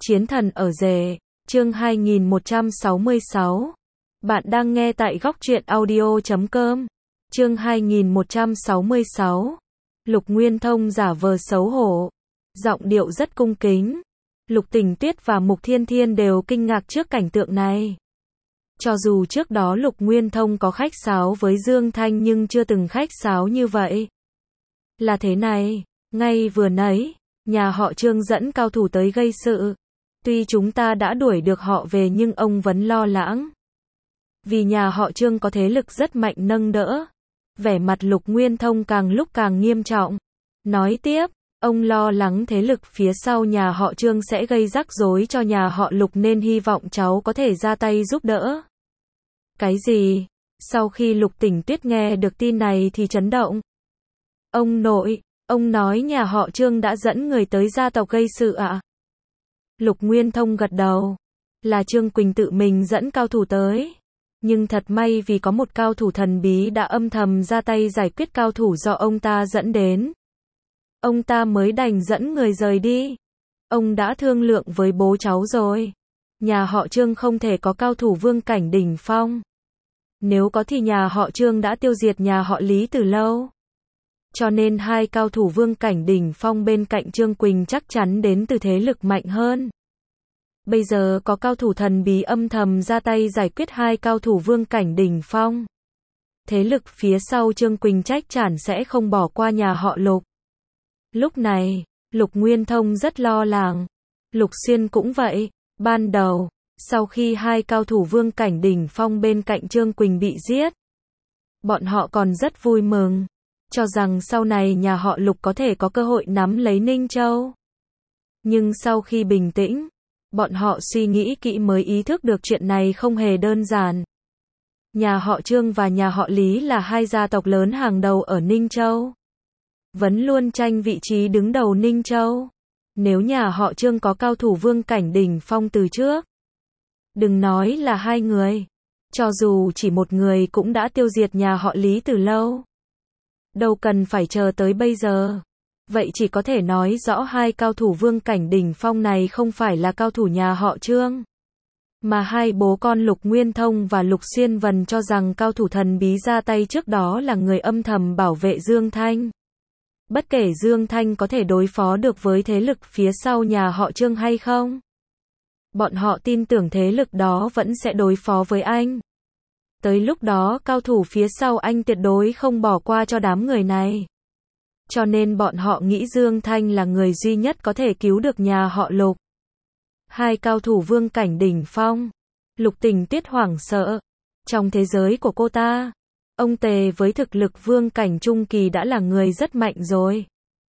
Chiến thần ở rể, chương 2166. Bạn đang nghe tại góc truyện audio.com. Chương 2166. Lục Nguyên Thông giả vờ xấu hổ, giọng điệu rất cung kính. Lục Tình Tuyết và Mục Thiên Thiên đều kinh ngạc trước cảnh tượng này. Cho dù trước đó Lục Nguyên Thông có khách sáo với Dương Thanh nhưng chưa từng khách sáo như vậy. Là thế này, ngay vừa nãy, nhà họ Trương dẫn cao thủ tới gây sự. Tuy chúng ta đã đuổi được họ về nhưng ông vẫn lo lắng. Vì nhà họ Trương có thế lực rất mạnh nâng đỡ. Vẻ mặt Lục Nguyên Thông càng lúc càng nghiêm trọng. Nói tiếp, ông lo lắng thế lực phía sau nhà họ Trương sẽ gây rắc rối cho nhà họ Lục nên hy vọng cháu có thể ra tay giúp đỡ. Cái gì? Sau khi Lục Tình Tuyết nghe được tin này thì chấn động. Ông nội, ông nói nhà họ Trương đã dẫn người tới gia tộc gây sự ạ? Lục Nguyên Thông gật đầu. Là Trương Quỳnh tự mình dẫn cao thủ tới. Nhưng thật may vì có một cao thủ thần bí đã âm thầm ra tay giải quyết cao thủ do ông ta dẫn đến. Ông ta mới đành dẫn người rời đi. Ông đã thương lượng với bố cháu rồi. Nhà họ Trương không thể có cao thủ vương cảnh đỉnh phong. Nếu có thì nhà họ Trương đã tiêu diệt nhà họ Lý từ lâu. Cho nên hai cao thủ vương cảnh đỉnh phong bên cạnh Trương Quỳnh chắc chắn đến từ thế lực mạnh hơn. Bây giờ có cao thủ thần bí âm thầm ra tay giải quyết hai cao thủ vương cảnh đỉnh phong. Thế lực phía sau Trương Quỳnh chắc chắn sẽ không bỏ qua nhà họ Lục. Lúc này, Lục Nguyên Thông rất lo lắng. Lục Xuyên cũng vậy. Ban đầu, sau khi hai cao thủ vương cảnh đỉnh phong bên cạnh Trương Quỳnh bị giết, bọn họ còn rất vui mừng, cho rằng sau này nhà họ Lục có thể có cơ hội nắm lấy Ninh Châu. Nhưng sau khi bình tĩnh, bọn họ suy nghĩ kỹ mới ý thức được chuyện này không hề đơn giản. Nhà họ Trương và nhà họ Lý là hai gia tộc lớn hàng đầu ở Ninh Châu, vẫn luôn tranh vị trí đứng đầu Ninh Châu. Nếu nhà họ Trương có cao thủ vương cảnh đỉnh phong từ trước, đừng nói là hai người, cho dù chỉ một người cũng đã tiêu diệt nhà họ Lý từ lâu. Đâu cần phải chờ tới bây giờ. Vậy chỉ có thể nói rõ hai cao thủ vương cảnh đỉnh phong này không phải là cao thủ nhà họ Trương, mà hai bố con Lục Nguyên Thông và Lục Xuyên Vân cho rằng cao thủ thần bí ra tay trước đó là người âm thầm bảo vệ Dương Thanh. Bất kể Dương Thanh có thể đối phó được với thế lực phía sau nhà họ Trương hay không, bọn họ tin tưởng thế lực đó vẫn sẽ đối phó với anh. Tới lúc đó cao thủ phía sau anh tuyệt đối không bỏ qua cho đám người này. Cho nên bọn họ nghĩ Dương Thanh là người duy nhất có thể cứu được nhà họ Lục. Hai cao thủ vương cảnh đỉnh phong. Lục Tình Tuyết hoảng sợ. Trong thế giới của cô ta, ông Tề với thực lực vương cảnh trung kỳ đã là người rất mạnh rồi.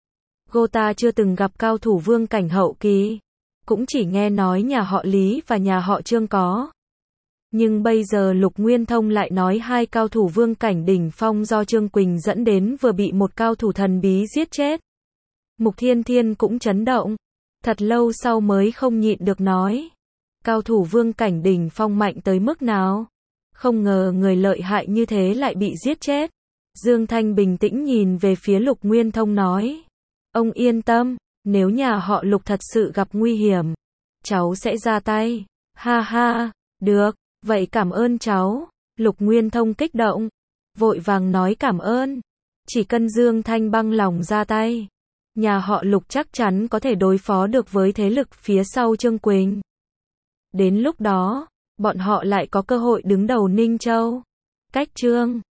Cô ta chưa từng gặp cao thủ vương cảnh hậu kỳ, cũng chỉ nghe nói nhà họ Lý và nhà họ Trương có. Nhưng bây giờ Lục Nguyên Thông lại nói hai cao thủ vương cảnh đỉnh phong do Trương Quỳnh dẫn đến vừa bị một cao thủ thần bí giết chết. Mục Thiên Thiên cũng chấn động. Thật lâu sau mới không nhịn được nói. Cao thủ vương cảnh đỉnh phong mạnh tới mức nào? Không ngờ người lợi hại như thế lại bị giết chết. Dương Thanh bình tĩnh nhìn về phía Lục Nguyên Thông nói. Ông yên tâm, nếu nhà họ Lục thật sự gặp nguy hiểm, cháu sẽ ra tay. Ha ha, được. Vậy cảm ơn cháu. Lục Nguyên Thông kích động, vội vàng nói cảm ơn. Chỉ cần Dương Thanh băng lòng ra tay, nhà họ Lục chắc chắn có thể đối phó được với thế lực phía sau Trương Quỳnh. Đến lúc đó, bọn họ lại có cơ hội đứng đầu Ninh Châu. Cách Trương